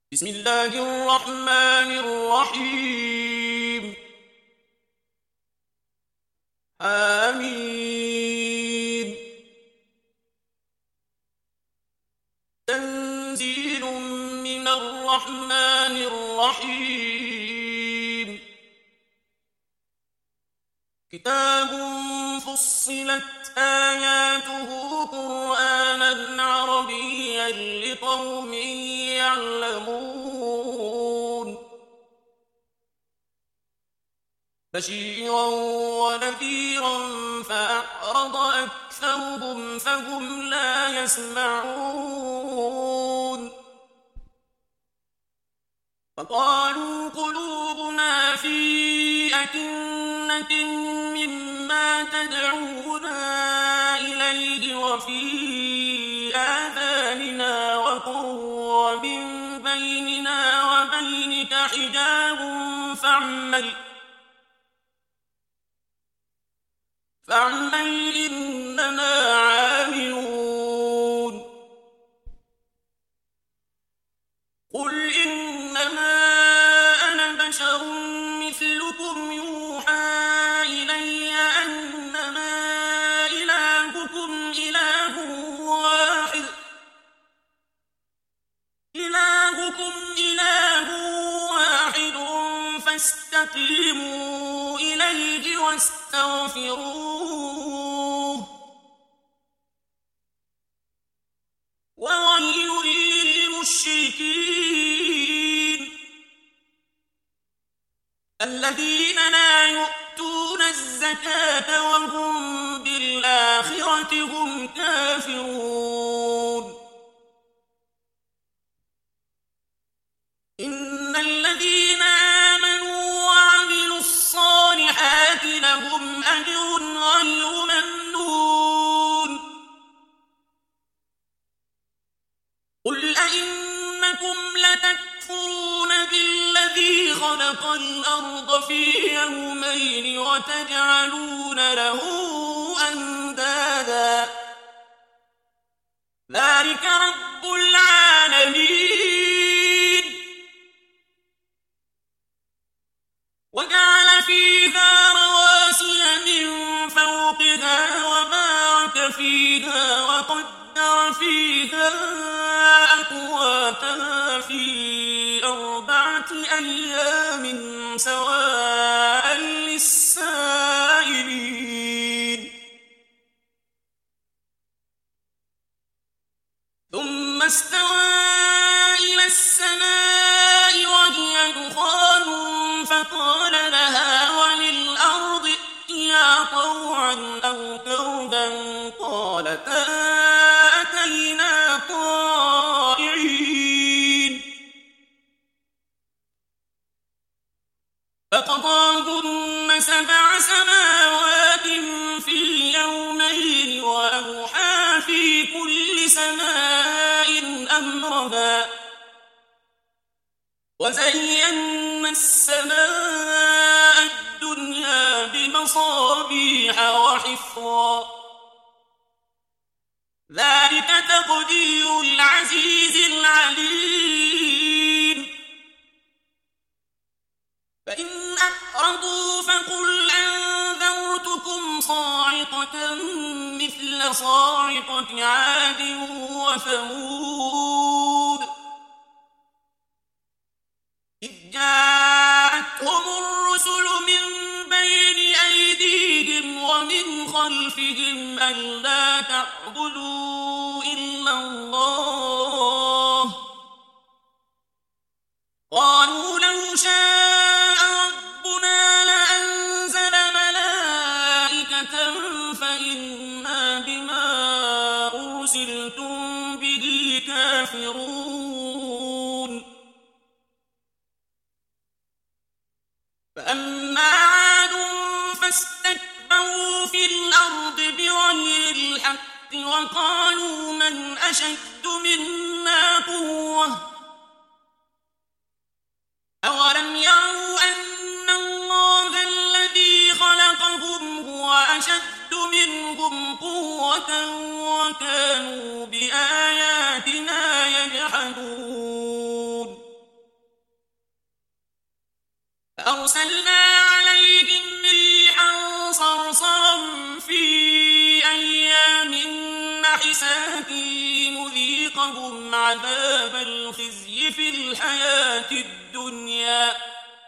بسم الله الرحمن الرحيم. آمين. تنزيل من الرحمن الرحيم. كتاب فصلت آياته قرآنا عربيا لقوم يعلمون بشيرا ونذيرا فأعرض أكثرهم فهم لا يسمعون فقالوا قلوبنا في أكنة مما تدعونا إليه وفي آذاننا وقر ومن بيننا وبينك حجاب فاعمل إننا عاملون قل إنما أنا بشر مثلكم يوحى إلي أنما إلهكم إله واحد فاستقيموا إليه واستغفروه وويل للمشركين الذين لا يؤتون الزكاة وهم بالآخرة هم كافرون إن الذين آمنوا وعملوا الصالحات لهم أجر غير ممنون قل أئنكم لتكفرون بالذي خلق الأرض في يومين وتجعلون له أندادا ذلك رب العالمين وجعل فيها رواسي من فوقها وبارك فيها وقدر فيها أقواتها في 4 أيام سواء للسائلين ثم استوى إلى السماء وهي دخان فقال لها وللأرض ائتيا طوعا أو كرها قالتا أتينا طائعين فقضاهن 7 سماوات في يومين وأوحى في كل سماء أمرها وزينا السماء الدنيا بمصابيح وحفظا ذلك تقدير العزيز العليم فإن أعرضوا فقل أنذرتكم صاعقة مثل صاعقة عاد وثمود إذ جاءتهم الرسل من بين أيديهم ومن خلفهم ألا تعبدوا إلا الله قالوا لو شاء ربنا لأنزل ملائكة فإنا بما أرسلتم به كافرون فأما عاد فاستكبروا في الأرض بغير الحق وقالوا من أشد منا قوة أولم يروا أن الله الذي خلقهم هو أشد منهم قوة وكانوا بآياتنا يجحدون وأرسلنا عليهم ريحا صرصرا في أيام نحسات لنذيقهم عذاب الخزي في الحياة الدنيا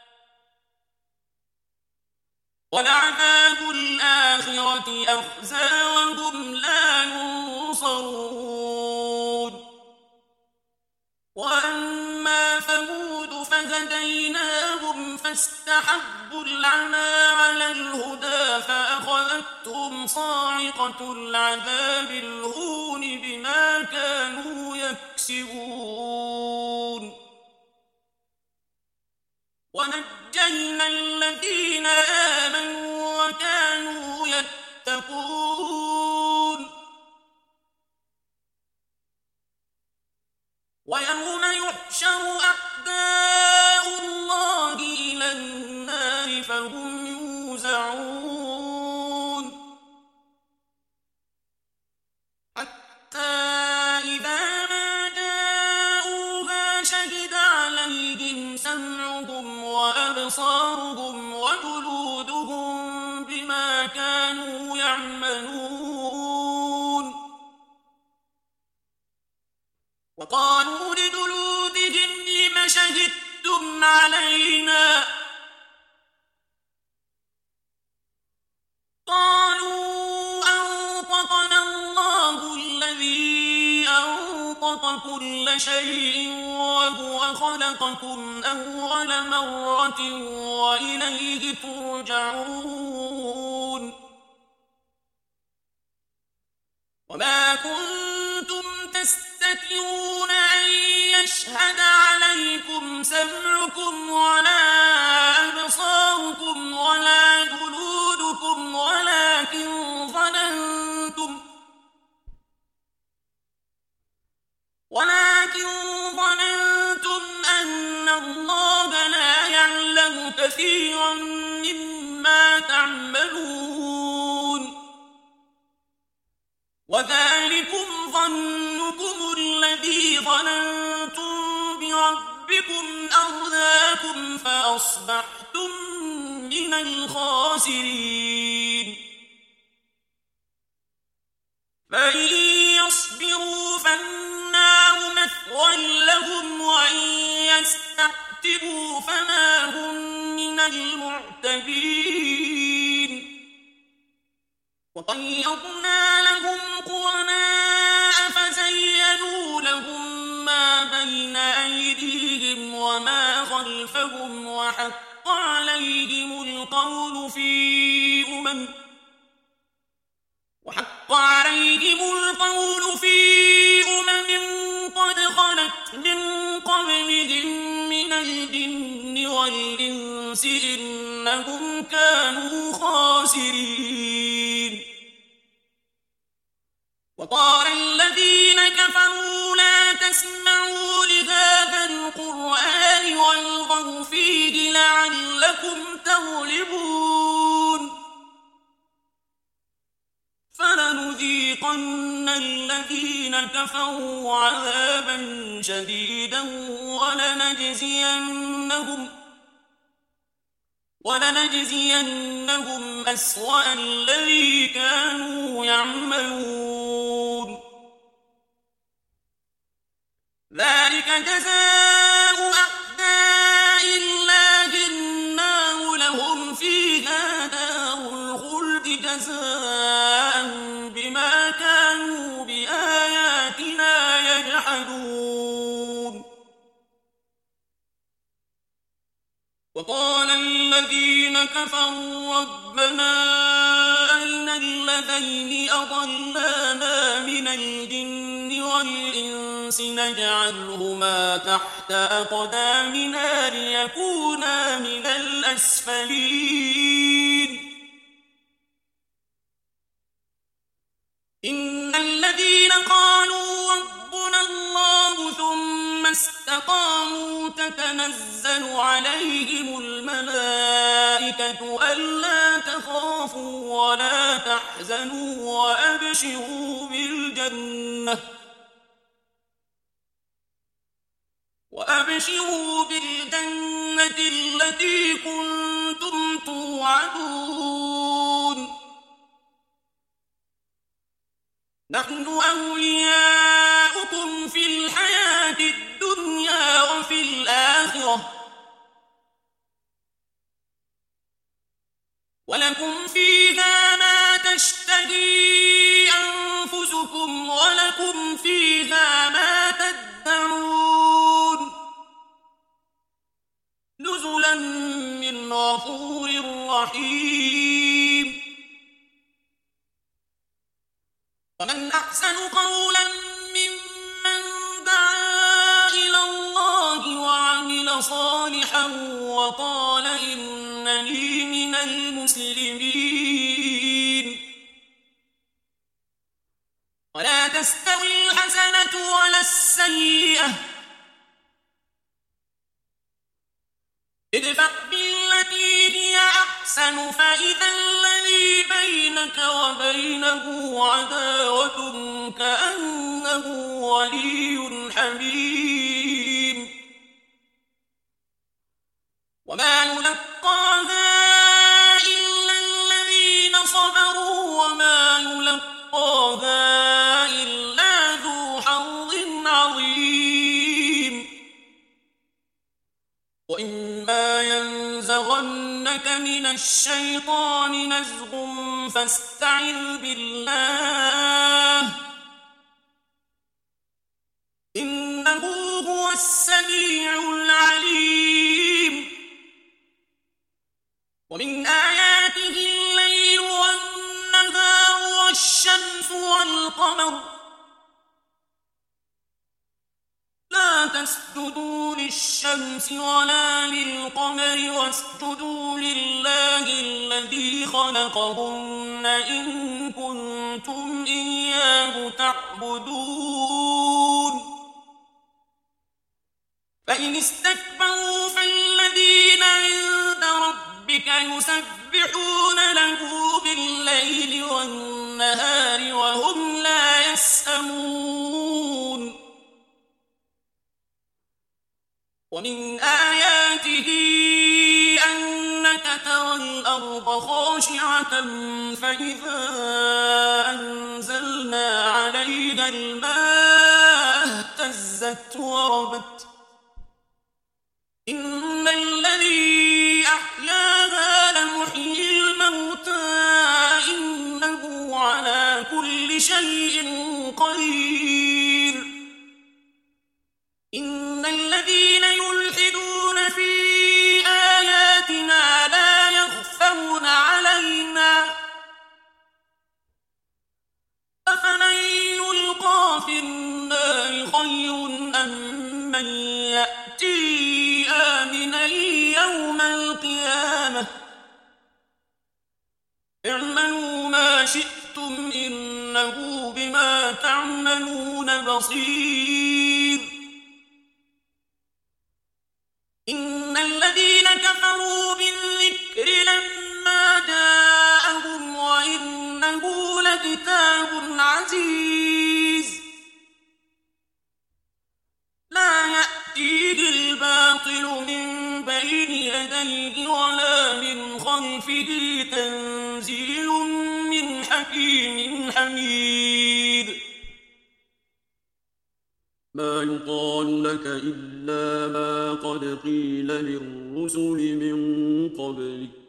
ولعذاب الآخرة أخزى وهم لا ينصرون. وأما ثمود فهديناهم فاستحبوا العمى على الهدى فأخذتهم صاعقة العذاب الهون بما كانوا يكسبون. ونجينا الذين آمنوا وكانوا يتقون. ويوم يحشر أعداء الله إلى النار فهم يوزعون حتى إذا ما جاءوها شهد عليهم سمعهم وأبصارهم وجلودهم بما كانوا يعملون. وقالوا لجلودهم لم شهدتم علينا قالوا أنطقنا الله الذي أنطق كل شيء وهو خلقكم أول مرة وإليه ترجعون. وما كنتم تستترون أن يشهد عليكم سمعكم ولا أبصاركم ولا جلودكم ولكن ظننتم أن الله لا يعلم كثيرا مما تعملون. وذلكم ظنكم الذي ظننتم بربكم أرداكم فأصبحتم من الخاسرين. فإن يصبروا فالنار مثوى لهم وإن يستعتبوا فما هم من المعتبين. وقيضنا لهم قرناء فزينوا لهم ما بين أيديهم وما خلفهم وحق عليهم القول في قد خلت من قبلهم من الجن والإنس إنهم كانوا خاسرين. وقال الذين كفروا لا تسمعوا لهذا القرآن والغوا فيه لعلكم تغلبون. فلنذيقن الذين كفروا عذابا شديدا ولنجزينهم أسوأ الذي كانوا يعملون. ذلك جزاء أعداء الله النار لهم فيها دار الخلد جزاء بما كانوا بآياتنا يجحدون. وقال الذين كفروا ربنا أرنا الذين أضلانا من الجن والإنس نجعلهما تحت أقدامنا ليكونا من الأسفلين. إن الذين قالوا ربنا الله ثم استقاموا تتنزل عليهم الملائكة ألا تخافوا ولا تحزنوا وأبشروا بالجنة الجنة التي كنتم توعدون نحن أولياؤكم في الحياة الدنيا وفي الآخرة ولكم فيها ما تشتهي أنفسكم ولكم فيها ما تدعون نزلا من غفور رحيم ومن أحسن قولا ممن دعا إلى الله وعمل صالحا وقال إنني من المسلمين ولا تستوي الحسنة ولا السيئة ادفع بالتي هي أحسن فإذا الذي بينك وبينه عداوة كأنه ولي حميم وما يلقاها إلا الذين صبروا وما يلقاها إلا ذو حظ عظيم وإما ينزغنك من الشيطان نزغ فاستعذ بالله إنه هو السميع العليم ومن آياته الليل والنهار والشمس والقمر لا تسجدوا للشمس ولا للقمر واسجدوا لله الذي خلقهن إن كنتم إياه تعبدون فإن استكبروا فالذين عند ربك يسبحون له بالليل والنهار وهم لا يسأمون ومن آياته أنك ترى الأرض خاشعة فإذا أنزلنا عليها الماء اهتزت وربت إن الذي أحياها لمحيي الموتى إنه على كل شيء قدير إن الذين يلحدون في آياتنا لا يخفون علينا أفمن يلقى في النار خير أم من يأتي آمنا يوم القيامة اعملوا ما شئتم إنه بما تعملون بصير إن الذين كفروا بالذكر لما جاءهم وإنه لكتاب عزيز لا يأتيه الباطل من بين يديه ولا من خلفه تنزيل من حكيم حميد ما يقال لك إلا ما قد قيل للرسل من قبلك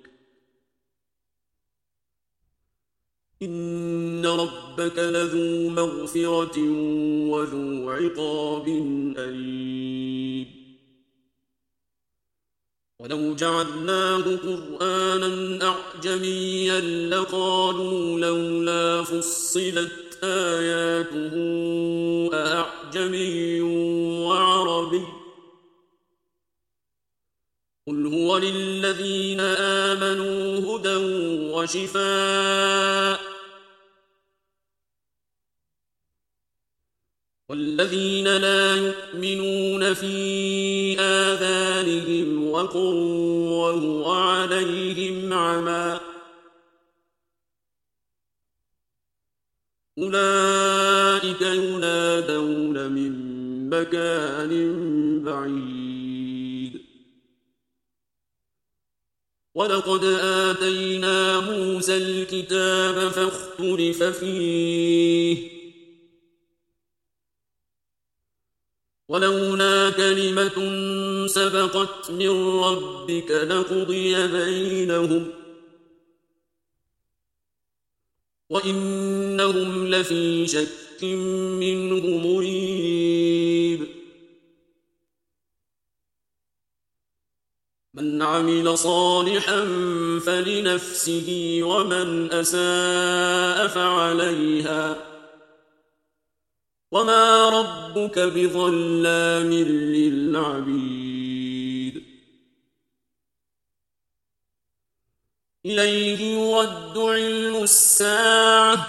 إن ربك لذو مغفرة وذو عقاب أليم ولو جعلناه قرآنا أعجميا لقالوا لولا فصلت آياته أعجمي وعربي قل هو للذين آمنوا هدى وشفاء والذين لا يؤمنون في آذانهم وقر وهو عليهم عمى أولئك ينادون من مكان بعيد ولقد آتينا موسى الكتاب فاختلف فيه ولولا كلمة سبقت من ربك لقضي بينهم وإنهم لفي شك منه مريب من عمل صالحا فلنفسه ومن أساء فعليها وما ربك بظلام للعبيد إليه يرد علم الساعة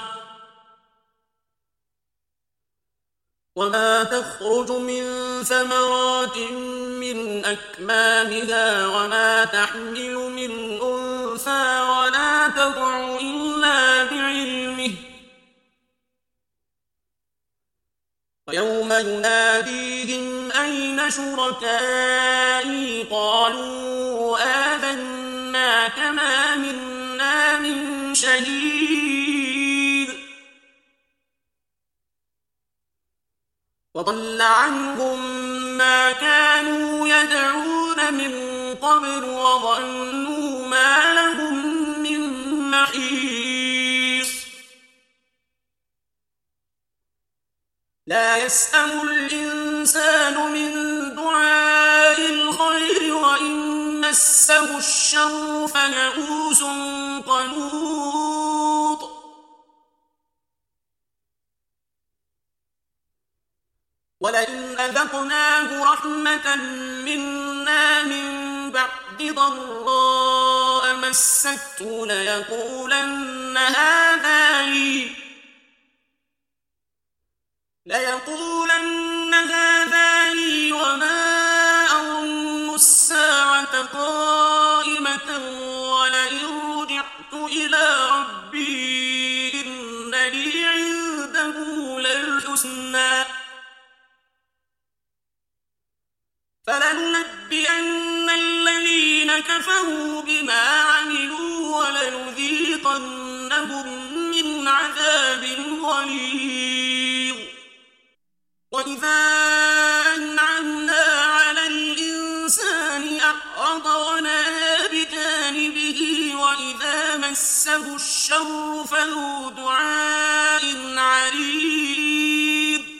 وما تخرج من ثمرات من أكمامها وما تحمل من أنثى ولا تضع إلا بعلمه ويوم يناديهم أين شركائي قالوا آذناك ما منا من شهيد وضل عنهم ما كانوا يدعون من قبل وظنوا ما لهم من محيص لا يسأم الإنسان من دعاء الخير وإن مسه الشر فيئوس قنوط ولئن أذقناه رحمة منا من بعد ضراء مسته ليقولن هذا لي وما أظن الساعة قائمة ولئن رجعت إلى ربي إن لي عنده للحسنى فلننبئن الذين كفروا بما عملوا ولنذيقنهم من عذاب غليظ وإذا أنعمنا على الإنسان أعرض ونأى بجانبه وإذا مسه الشر فذو دعاء عريض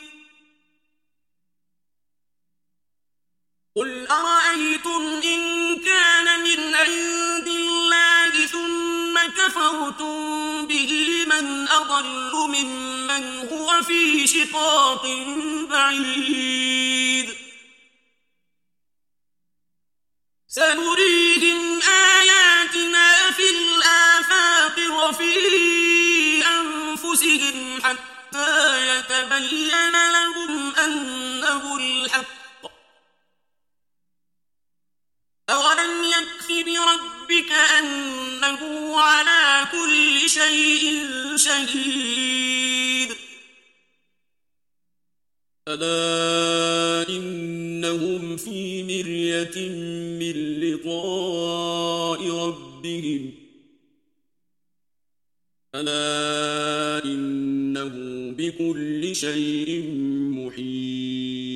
قل أرأيتم إن كان من عند الله ثم كفرتم به من أضل ممن هو في شقاق بعيد سنريهم آياتنا في الآفاق وفي أنفسهم حتى يتبين لهم أنه الحق أولم يكف بربك أنه على كل شيء شهيد ألا إنهم في مرية من لقاء ربهم ألا إنه بكل شيء محيط